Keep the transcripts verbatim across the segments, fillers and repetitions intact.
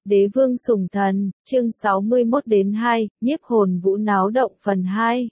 Đế vương sủng thần, chương sáu mươi mốt đến hai, nhiếp hồn vũ náo động phần hai.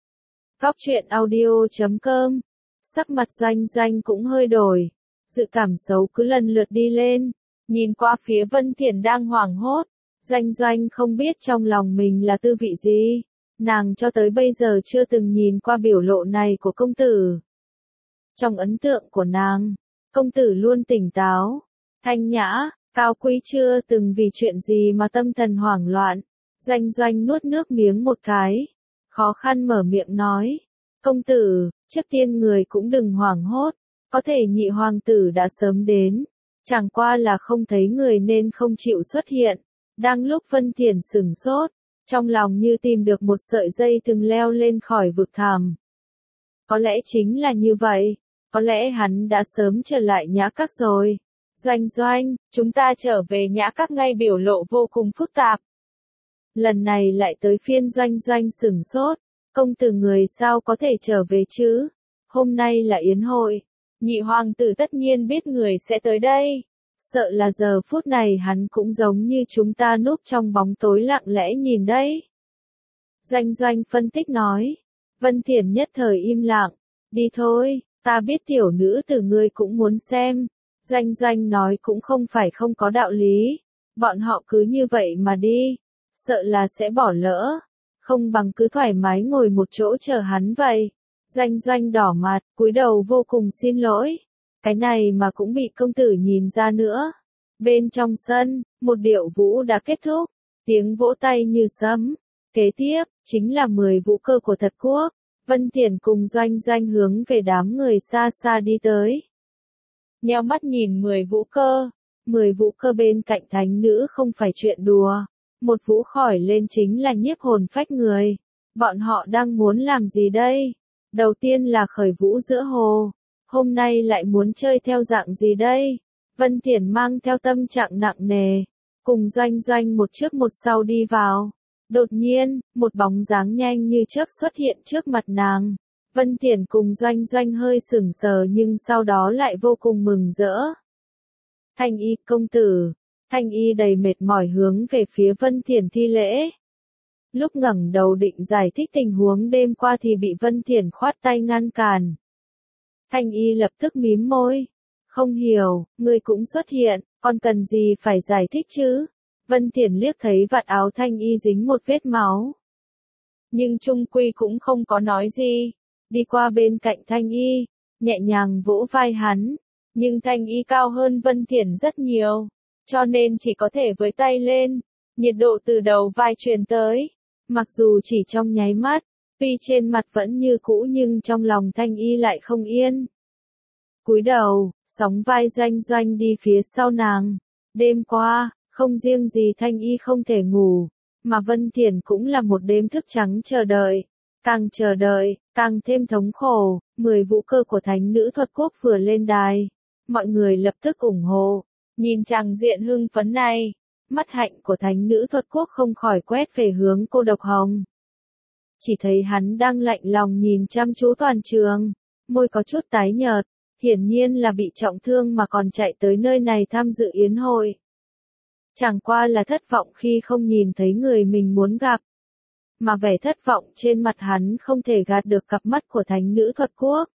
Góc truyện audio chấm com. Sắc mặt Doanh Doanh cũng hơi đổi. Dự cảm xấu cứ lần lượt đi lên. Nhìn qua phía Vân Thiển đang hoảng hốt. Doanh Doanh không biết trong lòng mình là tư vị gì. Nàng cho tới bây giờ chưa từng nhìn qua biểu lộ này của công tử. Trong ấn tượng của nàng, công tử luôn tỉnh táo, thanh nhã, cao quý, chưa từng vì chuyện gì mà tâm thần hoảng loạn. Doanh Doanh nuốt nước miếng một cái, khó khăn mở miệng nói, công tử, trước tiên người cũng đừng hoảng hốt, có thể nhị hoàng tử đã sớm đến, chẳng qua là không thấy người nên không chịu xuất hiện. Đang lúc Vân Thiển sửng sốt, trong lòng như tìm được một sợi dây từng leo lên khỏi vực thẳm. Có lẽ chính là như vậy, có lẽ hắn đã sớm trở lại Nhã Các rồi. Doanh Doanh, chúng ta trở về Nhã Các ngay, biểu lộ vô cùng phức tạp. Lần này lại tới phiên Doanh Doanh sửng sốt, công tử người sao có thể trở về chứ? Hôm nay là yến hội, nhị hoàng tử tất nhiên biết người sẽ tới đây. Sợ là giờ phút này hắn cũng giống như chúng ta núp trong bóng tối lặng lẽ nhìn đấy. Doanh Doanh phân tích nói. Vân Thiển nhất thời im lặng. Đi thôi, ta biết tiểu nữ tử ngươi cũng muốn xem. Doanh Doanh nói cũng không phải không có đạo lý. Bọn họ cứ như vậy mà đi, sợ là sẽ bỏ lỡ. Không bằng cứ thoải mái ngồi một chỗ chờ hắn vậy. Doanh Doanh đỏ mặt, cúi đầu vô cùng xin lỗi. Cái này mà cũng bị công tử nhìn ra nữa. Bên trong sân, một điệu vũ đã kết thúc. Tiếng vỗ tay như sấm. Kế tiếp, chính là mười vũ cơ của thật quốc. Vân Thiển cùng Doanh Doanh hướng về đám người xa xa đi tới. Nheo mắt nhìn mười vũ cơ. Mười vũ cơ bên cạnh thánh nữ không phải chuyện đùa. Một vũ khỏi lên chính là nhiếp hồn phách người. Bọn họ đang muốn làm gì đây? Đầu tiên là khởi vũ giữa hồ. Hôm nay lại muốn chơi theo dạng gì đây? Vân Thiển mang theo tâm trạng nặng nề. Cùng Doanh Doanh một trước một sau đi vào. Đột nhiên, một bóng dáng nhanh như chớp xuất hiện trước mặt nàng. Vân Thiển cùng Doanh Doanh hơi sửng sờ nhưng sau đó lại vô cùng mừng rỡ. Thanh Y công tử. Thanh Y đầy mệt mỏi hướng về phía Vân Thiển thi lễ. Lúc ngẩng đầu định giải thích tình huống đêm qua thì bị Vân Thiển khoát tay ngăn cản. Thanh Y lập tức mím môi. Không hiểu, ngươi cũng xuất hiện, còn cần gì phải giải thích chứ? Vân Thiển liếc thấy vạt áo Thanh Y dính một vết máu. Nhưng chung quy cũng không có nói gì. Đi qua bên cạnh Thanh Y, nhẹ nhàng vỗ vai hắn. Nhưng Thanh Y cao hơn Vân Thiển rất nhiều, cho nên chỉ có thể với tay lên. Nhiệt độ từ đầu vai truyền tới. Mặc dù chỉ trong nháy mắt, tuy trên mặt vẫn như cũ nhưng trong lòng Thanh Y lại không yên. Cúi đầu, sóng vai Doanh Doanh đi phía sau nàng. Đêm qua, không riêng gì Thanh Y không thể ngủ, mà Vân Thiển cũng là một đêm thức trắng chờ đợi. Càng chờ đợi, càng thêm thống khổ. Mười vũ cơ của thánh nữ thuật quốc vừa lên đài. Mọi người lập tức ủng hộ. Nhìn tràng diện hưng phấn này, mắt hạnh của thánh nữ thuật quốc không khỏi quét về hướng Cô Độc Hồng. Chỉ thấy hắn đang lạnh lòng nhìn chăm chú toàn trường, môi có chút tái nhợt, hiển nhiên là bị trọng thương mà còn chạy tới nơi này tham dự yến hội. Chẳng qua là thất vọng khi không nhìn thấy người mình muốn gặp. Mà vẻ thất vọng trên mặt hắn không thể gạt được cặp mắt của thánh nữ thuật quốc.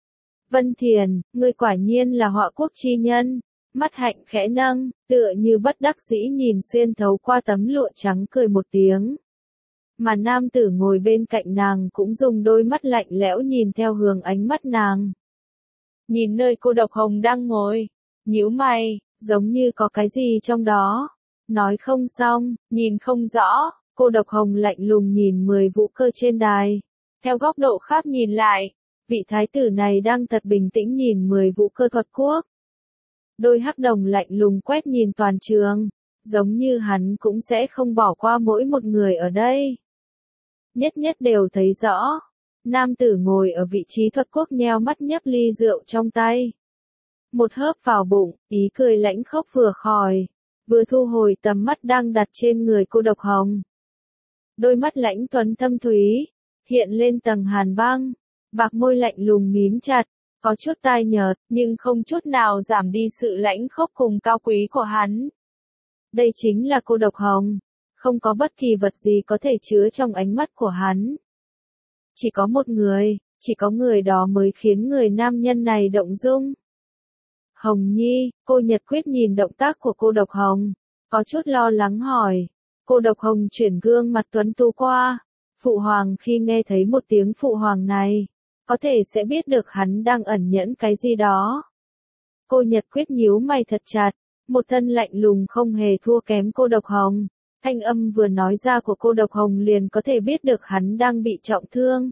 Vân Thiển, ngươi quả nhiên là họa quốc chi nhân. Mắt hạnh khẽ nâng, tựa như bất đắc dĩ nhìn xuyên thấu qua tấm lụa trắng cười một tiếng. Mà nam tử ngồi bên cạnh nàng cũng dùng đôi mắt lạnh lẽo nhìn theo hướng ánh mắt nàng. Nhìn nơi Cô Độc Hồng đang ngồi, nhíu mày, giống như có cái gì trong đó. Nói không xong, nhìn không rõ, Cô Độc Hồng lạnh lùng nhìn mười vũ cơ trên đài. Theo góc độ khác nhìn lại, vị thái tử này đang thật bình tĩnh nhìn mười vũ cơ thuật quốc. Đôi hắc đồng lạnh lùng quét nhìn toàn trường, giống như hắn cũng sẽ không bỏ qua mỗi một người ở đây. Nhất nhất đều thấy rõ, nam tử ngồi ở vị trí thuật quốc nheo mắt nhấp ly rượu trong tay. Một hớp vào bụng, ý cười lãnh khốc vừa khỏi, vừa thu hồi tầm mắt đang đặt trên người Cô Độc Hồng. Đôi mắt lãnh tuấn thâm thúy, hiện lên tầng hàn băng, bạc môi lạnh lùng mím chặt. Có chút tai nhợt, nhưng không chút nào giảm đi sự lãnh khốc cùng cao quý của hắn. Đây chính là cô độc hồng. Không có bất kỳ vật gì có thể chứa trong ánh mắt của hắn. Chỉ có một người, chỉ có người đó mới khiến người nam nhân này động dung. Hồng Nhi, cô Nhật Quyết nhìn động tác của cô độc hồng, có chút lo lắng hỏi. Cô độc hồng chuyển gương mặt tuấn tú qua. Phụ hoàng khi nghe thấy một tiếng phụ hoàng này, có thể sẽ biết được hắn đang ẩn nhẫn cái gì đó. Cô Nhật Quyết nhíu mày thật chặt, một thân lạnh lùng không hề thua kém cô độc hồng. Thanh âm vừa nói ra của cô độc hồng liền có thể biết được hắn đang bị trọng thương.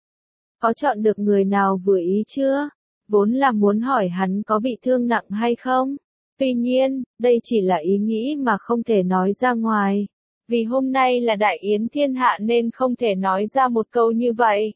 Có chọn được người nào vừa ý chưa? Vốn là muốn hỏi hắn có bị thương nặng hay không. Tuy nhiên, đây chỉ là ý nghĩ mà không thể nói ra ngoài. Vì hôm nay là đại yến thiên hạ nên không thể nói ra một câu như vậy.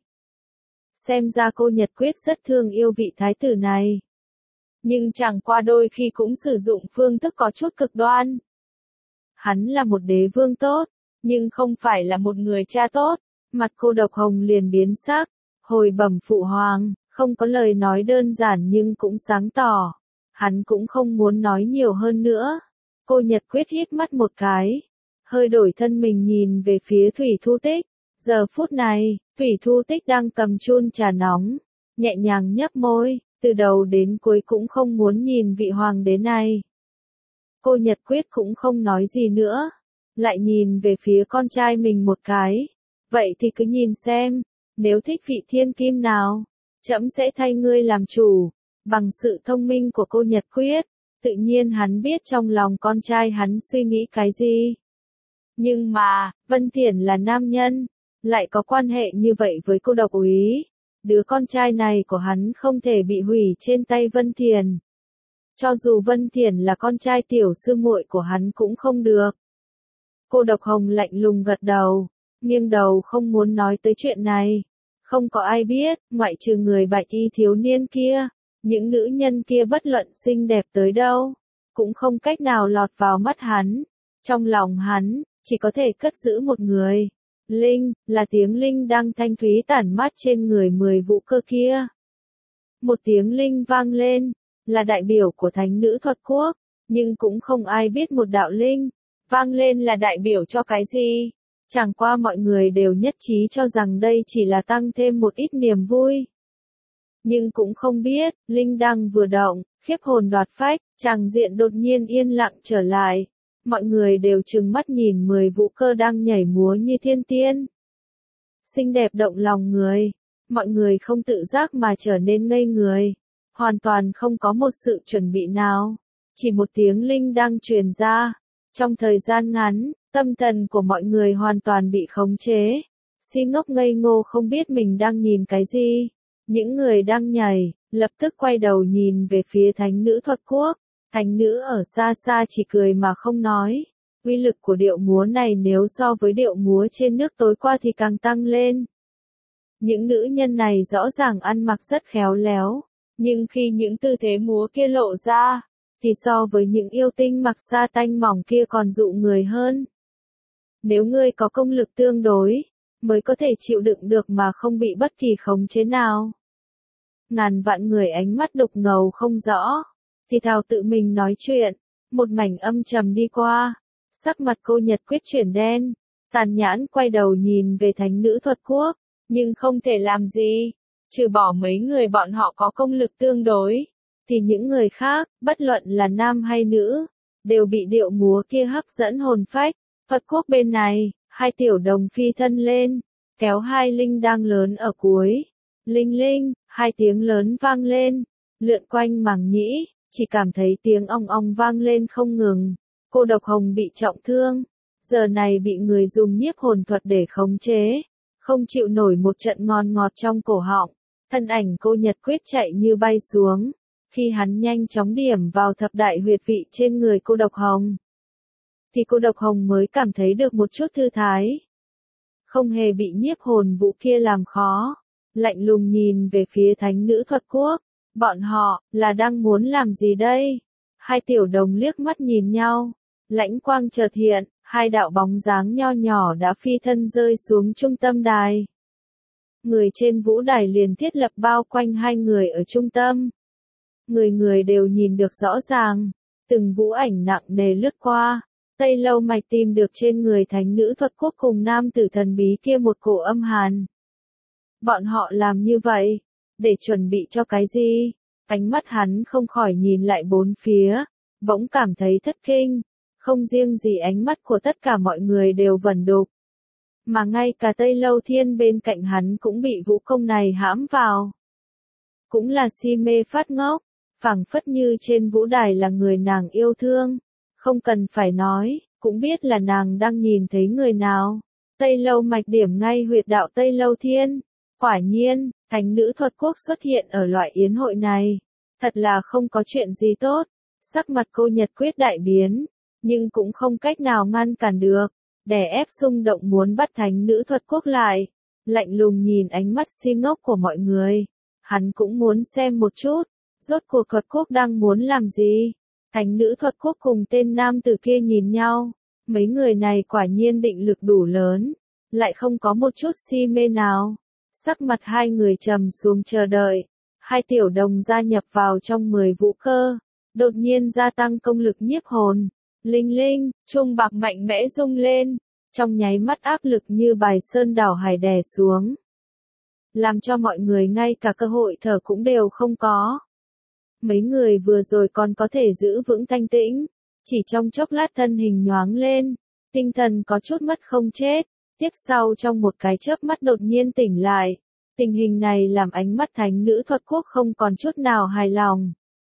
Xem ra cô Nhật Quyết rất thương yêu vị thái tử này. Nhưng chẳng qua đôi khi cũng sử dụng phương thức có chút cực đoan. Hắn là một đế vương tốt, nhưng không phải là một người cha tốt. Mặt cô độc hồng liền biến sắc, hồi bẩm phụ hoàng, không có lời nói đơn giản nhưng cũng sáng tỏ. Hắn cũng không muốn nói nhiều hơn nữa. Cô Nhật Quyết hít mắt một cái, hơi đổi thân mình nhìn về phía Thủy Thu Tích. Giờ phút này, Thủy Thu Tích đang cầm chun trà nóng, nhẹ nhàng nhấp môi, từ đầu đến cuối cũng không muốn nhìn vị hoàng đế này. Cô Nhật Quyết cũng không nói gì nữa, lại nhìn về phía con trai mình một cái. Vậy thì cứ nhìn xem, nếu thích vị thiên kim nào, trẫm sẽ thay ngươi làm chủ. Bằng sự thông minh của cô Nhật Quyết, tự nhiên hắn biết trong lòng con trai hắn suy nghĩ cái gì. Nhưng mà, Vân Thiển là nam nhân, lại có quan hệ như vậy với cô độc úy. Đứa con trai này của hắn không thể bị hủy trên tay Vân Thiển. Cho dù Vân Thiển là con trai tiểu sư muội của hắn cũng không được. Cô độc hồng lạnh lùng gật đầu, nghiêng đầu không muốn nói tới chuyện này. Không có ai biết, ngoại trừ người bạch y thiếu niên kia, những nữ nhân kia bất luận xinh đẹp tới đâu, cũng không cách nào lọt vào mắt hắn. Trong lòng hắn, chỉ có thể cất giữ một người. Linh, là tiếng linh đang thanh thúy tản mát trên người mười vũ cơ kia. Một tiếng linh vang lên, là đại biểu của thánh nữ thuật quốc, nhưng cũng không ai biết một đạo linh vang lên là đại biểu cho cái gì. Chẳng qua mọi người đều nhất trí cho rằng đây chỉ là tăng thêm một ít niềm vui. Nhưng cũng không biết, linh đăng vừa động, khiếp hồn đoạt phách, tràng diện đột nhiên yên lặng trở lại. Mọi người đều trừng mắt nhìn mười vũ cơ đang nhảy múa như thiên tiên. Xinh đẹp động lòng người, mọi người không tự giác mà trở nên ngây người, hoàn toàn không có một sự chuẩn bị nào. Chỉ một tiếng linh đang truyền ra, trong thời gian ngắn, tâm thần của mọi người hoàn toàn bị khống chế. Si ngốc ngây ngô không biết mình đang nhìn cái gì. Những người đang nhảy, lập tức quay đầu nhìn về phía thánh nữ thuật quốc. Thánh nữ ở xa xa chỉ cười mà không nói. Uy lực của điệu múa này nếu so với điệu múa trên nước tối qua thì càng tăng lên. Những nữ nhân này rõ ràng ăn mặc rất khéo léo, nhưng khi những tư thế múa kia lộ ra, thì so với những yêu tinh mặc sa tanh mỏng kia còn dụ người hơn. Nếu ngươi có công lực tương đối, mới có thể chịu đựng được mà không bị bất kỳ khống chế nào. Ngàn vạn người ánh mắt đục ngầu không rõ, thì thào tự mình nói chuyện, một mảnh âm trầm đi qua, sắc mặt cô Nhật Quyết chuyển đen, tàn nhãn quay đầu nhìn về thánh nữ thuật quốc, nhưng không thể làm gì, trừ bỏ mấy người bọn họ có công lực tương đối, thì những người khác, bất luận là nam hay nữ, đều bị điệu múa kia hấp dẫn hồn phách. Thuật quốc bên này, hai tiểu đồng phi thân lên, kéo hai linh đang lớn ở cuối. Linh linh, hai tiếng lớn vang lên, lượn quanh màng nhĩ, chỉ cảm thấy tiếng ong ong vang lên không ngừng. Cô độc hồng bị trọng thương, giờ này bị người dùng nhiếp hồn thuật để khống chế, không chịu nổi một trận ngon ngọt trong cổ họng. Thân ảnh cô Nhật Quyết chạy như bay xuống, khi hắn nhanh chóng điểm vào thập đại huyệt vị trên người cô độc hồng, thì cô độc hồng mới cảm thấy được một chút thư thái. Không hề bị nhiếp hồn vũ kia làm khó, lạnh lùng nhìn về phía thánh nữ thuật quốc. Bọn họ, là đang muốn làm gì đây? Hai tiểu đồng liếc mắt nhìn nhau, lãnh quang chợt hiện, hai đạo bóng dáng nho nhỏ đã phi thân rơi xuống trung tâm đài. Người trên vũ đài liền thiết lập bao quanh hai người ở trung tâm. Người người đều nhìn được rõ ràng, từng vũ ảnh nặng nề lướt qua, Tây Lâu Mạch tìm được trên người thánh nữ thuật quốc cùng nam tử thần bí kia một cổ âm hàn. Bọn họ làm như vậy, để chuẩn bị cho cái gì? Ánh mắt hắn không khỏi nhìn lại bốn phía, bỗng cảm thấy thất kinh, không riêng gì ánh mắt của tất cả mọi người đều vẩn đục. Mà ngay cả Tây Lâu Thiên bên cạnh hắn cũng bị vũ công này hãm vào. Cũng là si mê phát ngốc, phảng phất như trên vũ đài là người nàng yêu thương. Không cần phải nói, cũng biết là nàng đang nhìn thấy người nào. Tây Lâu Mạch điểm ngay huyệt đạo Tây Lâu Thiên. Quả nhiên, thánh nữ thuật quốc xuất hiện ở loại yến hội này. Thật là không có chuyện gì tốt. Sắc mặt cô Nhật Quyết đại biến, nhưng cũng không cách nào ngăn cản được. Đè ép xung động muốn bắt thánh nữ thuật quốc lại. Lạnh lùng nhìn ánh mắt si ngốc của mọi người. Hắn cũng muốn xem một chút, rốt cuộc thuật quốc đang muốn làm gì. Thánh nữ thuật quốc cùng tên nam tử kia nhìn nhau. Mấy người này quả nhiên định lực đủ lớn, lại không có một chút si mê nào. Sắc mặt hai người trầm xuống chờ đợi. Hai tiểu đồng gia nhập vào trong mười vũ cơ, đột nhiên gia tăng công lực nhiếp hồn. Linh linh, chuông bạc mạnh mẽ rung lên, trong nháy mắt áp lực như bài sơn đảo hải đè xuống. Làm cho mọi người ngay cả cơ hội thở cũng đều không có. Mấy người vừa rồi còn có thể giữ vững thanh tĩnh, chỉ trong chốc lát thân hình nhoáng lên, tinh thần có chút mất không chết, tiếp sau trong một cái chớp mắt đột nhiên tỉnh lại. Tình hình này làm ánh mắt thánh nữ thuật quốc không còn chút nào hài lòng.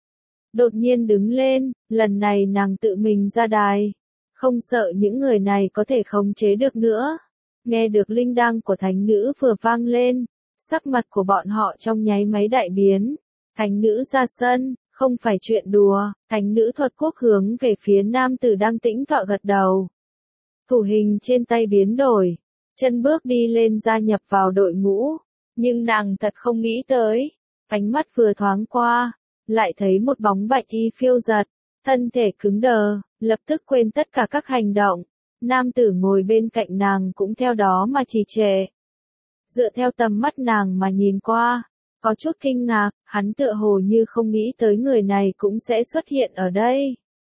Đột nhiên đứng lên, lần này nàng tự mình ra đài, không sợ những người này có thể khống chế được nữa. Nghe được linh đăng của thánh nữ vừa vang lên, sắc mặt của bọn họ trong nháy máy đại biến. Thánh nữ ra sân, không phải chuyện đùa. Thánh nữ thuật quốc hướng về phía nam tử đang tĩnh tọa gật đầu. Thủ hình trên tay biến đổi, chân bước đi lên gia nhập vào đội ngũ. Nhưng nàng thật không nghĩ tới, ánh mắt vừa thoáng qua, lại thấy một bóng bạch y phiêu giật, thân thể cứng đờ, lập tức quên tất cả các hành động. Nam tử ngồi bên cạnh nàng cũng theo đó mà trì trệ. Dựa theo tầm mắt nàng mà nhìn qua, có chút kinh ngạc, hắn tựa hồ như không nghĩ tới người này cũng sẽ xuất hiện ở đây.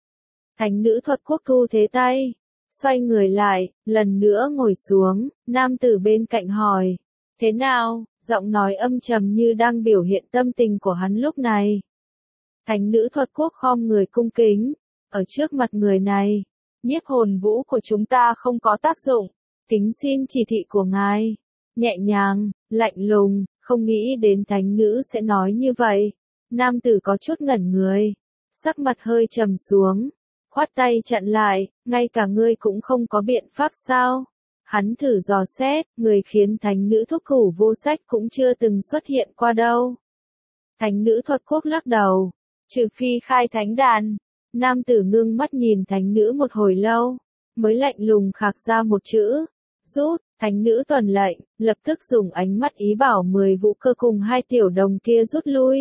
Thánh nữ thuật quốc thu thế tay, xoay người lại, lần nữa ngồi xuống, nam tử bên cạnh hỏi. Thế nào? Giọng nói âm trầm như đang biểu hiện tâm tình của hắn lúc này. Thánh nữ thuật quốc khom người cung kính, ở trước mặt người này, nhiếp hồn vũ của chúng ta không có tác dụng, kính xin chỉ thị của ngài. Nhẹ nhàng, lạnh lùng, không nghĩ đến thánh nữ sẽ nói như vậy. Nam tử có chút ngẩn người, sắc mặt hơi trầm xuống, khoát tay chặn lại, ngay cả ngươi cũng không có biện pháp sao? Hắn thử dò xét, người khiến thánh nữ thúc thủ vô sách cũng chưa từng xuất hiện qua đâu. Thánh nữ thuật quốc lắc đầu, trừ phi khai thánh đàn. Nam tử ngưng mắt nhìn thánh nữ một hồi lâu, mới lạnh lùng khạc ra một chữ, rút. Thánh nữ tuần lệnh, lập tức dùng ánh mắt ý bảo mười vũ cơ cùng hai tiểu đồng kia rút lui.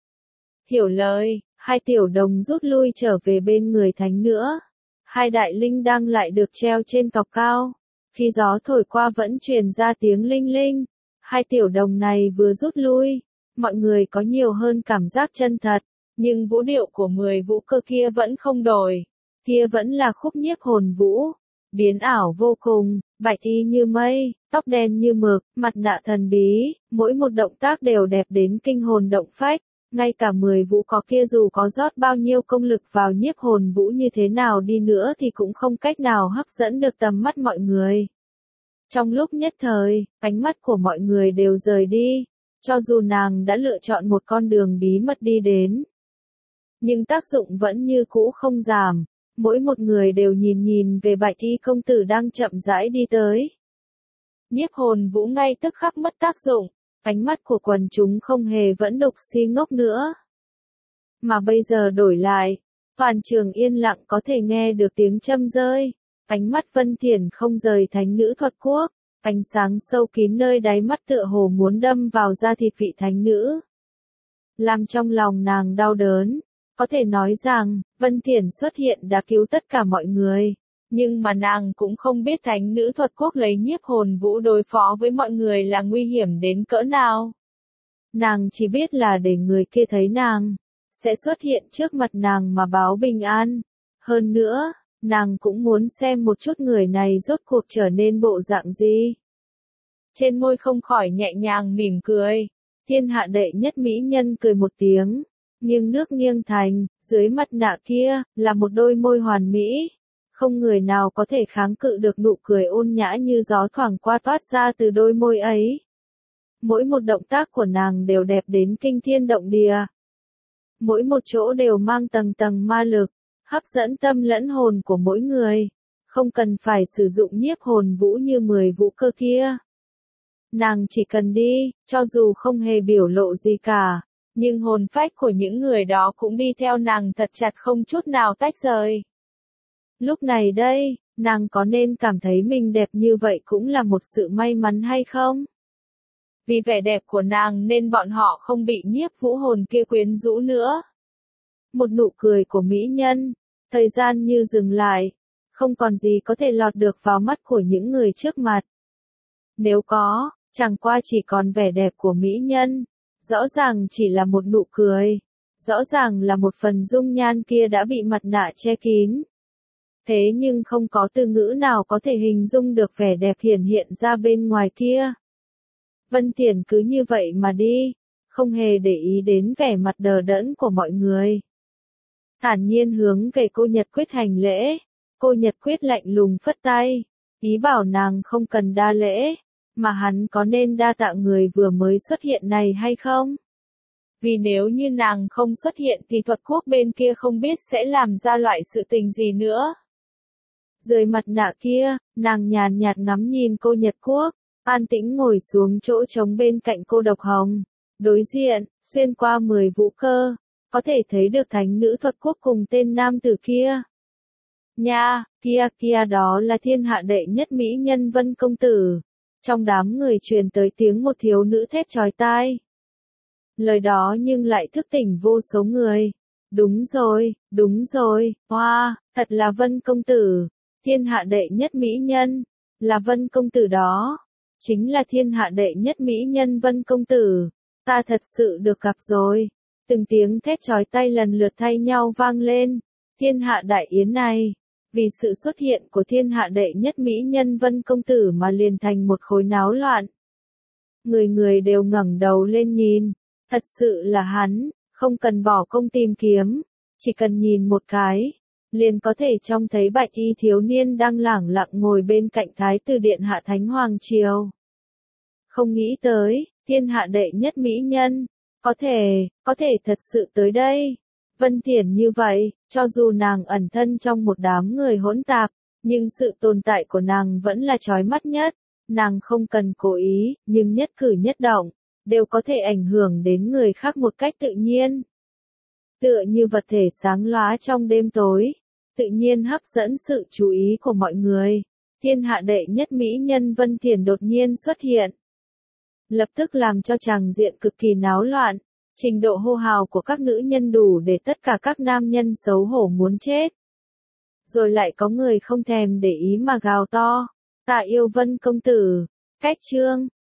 Hiểu lời, hai tiểu đồng rút lui trở về bên người thánh nữ. Hai đại linh đang lại được treo trên cọc cao. Khi gió thổi qua vẫn truyền ra tiếng linh linh. Hai tiểu đồng này vừa rút lui, mọi người có nhiều hơn cảm giác chân thật, nhưng vũ điệu của mười vũ cơ kia vẫn không đổi. Kia vẫn là khúc nhiếp hồn vũ, biến ảo vô cùng, bạch y như mây, tóc đen như mực, mặt nạ thần bí, mỗi một động tác đều đẹp đến kinh hồn động phách. Ngay cả mười vũ có kia dù có rót bao nhiêu công lực vào nhiếp hồn vũ như thế nào đi nữa thì cũng không cách nào hấp dẫn được tầm mắt mọi người. Trong lúc nhất thời, ánh mắt của mọi người đều rời đi, cho dù nàng đã lựa chọn một con đường bí mật đi đến. Nhưng tác dụng vẫn như cũ không giảm, mỗi một người đều nhìn nhìn về bạch y công tử đang chậm rãi đi tới. Nhiếp hồn vũ ngay tức khắc mất tác dụng. Ánh mắt của quần chúng không hề vẫn đục si ngốc nữa. Mà bây giờ đổi lại, toàn trường yên lặng có thể nghe được tiếng châm rơi. Ánh mắt Vân Thiển không rời thánh nữ thuật quốc, ánh sáng sâu kín nơi đáy mắt tựa hồ muốn đâm vào da thịt vị thánh nữ. Làm trong lòng nàng đau đớn, có thể nói rằng, Vân Thiển xuất hiện đã cứu tất cả mọi người. Nhưng mà nàng cũng không biết thánh nữ thuật quốc lấy nhiếp hồn vũ đối phó với mọi người là nguy hiểm đến cỡ nào. Nàng chỉ biết là để người kia thấy nàng, sẽ xuất hiện trước mặt nàng mà báo bình an. Hơn nữa, nàng cũng muốn xem một chút người này rốt cuộc trở nên bộ dạng gì. Trên môi không khỏi nhẹ nhàng mỉm cười. Thiên hạ đệ nhất mỹ nhân cười một tiếng, nghiêng nước nghiêng thành, dưới mặt nạ kia, là một đôi môi hoàn mỹ. Không người nào có thể kháng cự được nụ cười ôn nhã như gió thoảng qua toát ra từ đôi môi ấy. Mỗi một động tác của nàng đều đẹp đến kinh thiên động địa. Mỗi một chỗ đều mang tầng tầng ma lực, hấp dẫn tâm lẫn hồn của mỗi người. Không cần phải sử dụng nhiếp hồn vũ như mười vũ cơ kia. Nàng chỉ cần đi, cho dù không hề biểu lộ gì cả, nhưng hồn phách của những người đó cũng đi theo nàng thật chặt không chút nào tách rời. Lúc này đây, nàng có nên cảm thấy mình đẹp như vậy cũng là một sự may mắn hay không? Vì vẻ đẹp của nàng nên bọn họ không bị nhiếp vũ hồn kia quyến rũ nữa. Một nụ cười của mỹ nhân, thời gian như dừng lại, không còn gì có thể lọt được vào mắt của những người trước mặt. Nếu có, chẳng qua chỉ còn vẻ đẹp của mỹ nhân, rõ ràng chỉ là một nụ cười, rõ ràng là một phần dung nhan kia đã bị mặt nạ che kín. Thế nhưng không có từ ngữ nào có thể hình dung được vẻ đẹp hiển hiện ra bên ngoài kia. Vân Tiễn cứ như vậy mà đi, không hề để ý đến vẻ mặt đờ đẫn của mọi người. Thản nhiên hướng về cô Nhật Quyết hành lễ, cô Nhật Quyết lạnh lùng phất tay, ý bảo nàng không cần đa lễ, mà hắn có nên đa tạ người vừa mới xuất hiện này hay không? Vì nếu như nàng không xuất hiện thì thuật quốc bên kia không biết sẽ làm ra loại sự tình gì nữa. Dưới mặt nạ kia, nàng nhàn nhạt ngắm nhìn cô Nhật Quốc, an tĩnh ngồi xuống chỗ trống bên cạnh cô Độc Hồng. Đối diện, xuyên qua mười vũ cơ, có thể thấy được thánh nữ thuật quốc cùng tên nam tử kia. Nha, kia kia đó là thiên hạ đệ nhất mỹ nhân Vân công tử. Trong đám người truyền tới tiếng một thiếu nữ thét chói tai. Lời đó nhưng lại thức tỉnh vô số người. Đúng rồi, đúng rồi, hoa, wow, thật là Vân công tử. Thiên hạ đệ nhất mỹ nhân, là Vân công tử đó. Chính là thiên hạ đệ nhất mỹ nhân Vân công tử. Ta thật sự được gặp rồi. Từng tiếng thét chói tai lần lượt thay nhau vang lên. Thiên hạ đại yến này, vì sự xuất hiện của thiên hạ đệ nhất mỹ nhân Vân công tử mà liền thành một khối náo loạn. Người người đều ngẩng đầu lên nhìn. Thật sự là hắn, không cần bỏ công tìm kiếm, chỉ cần nhìn một cái, liền có thể trông thấy bạch y thiếu niên đang lẳng lặng ngồi bên cạnh thái tử điện hạ Thánh Hoàng Triều. Không nghĩ tới, thiên hạ đệ nhất mỹ nhân, có thể, có thể thật sự tới đây. Vân Tiễn như vậy, cho dù nàng ẩn thân trong một đám người hỗn tạp, nhưng sự tồn tại của nàng vẫn là chói mắt nhất. Nàng không cần cố ý, nhưng nhất cử nhất động đều có thể ảnh hưởng đến người khác một cách tự nhiên. Tựa như vật thể sáng lóa trong đêm tối, tự nhiên hấp dẫn sự chú ý của mọi người. Thiên hạ đệ nhất mỹ nhân Vân Tiễn đột nhiên xuất hiện, lập tức làm cho tràng diện cực kỳ náo loạn. Trình độ hô hào của các nữ nhân đủ để tất cả các nam nhân xấu hổ muốn chết. Rồi lại có người không thèm để ý mà gào to, ta yêu Vân công tử. Cách chương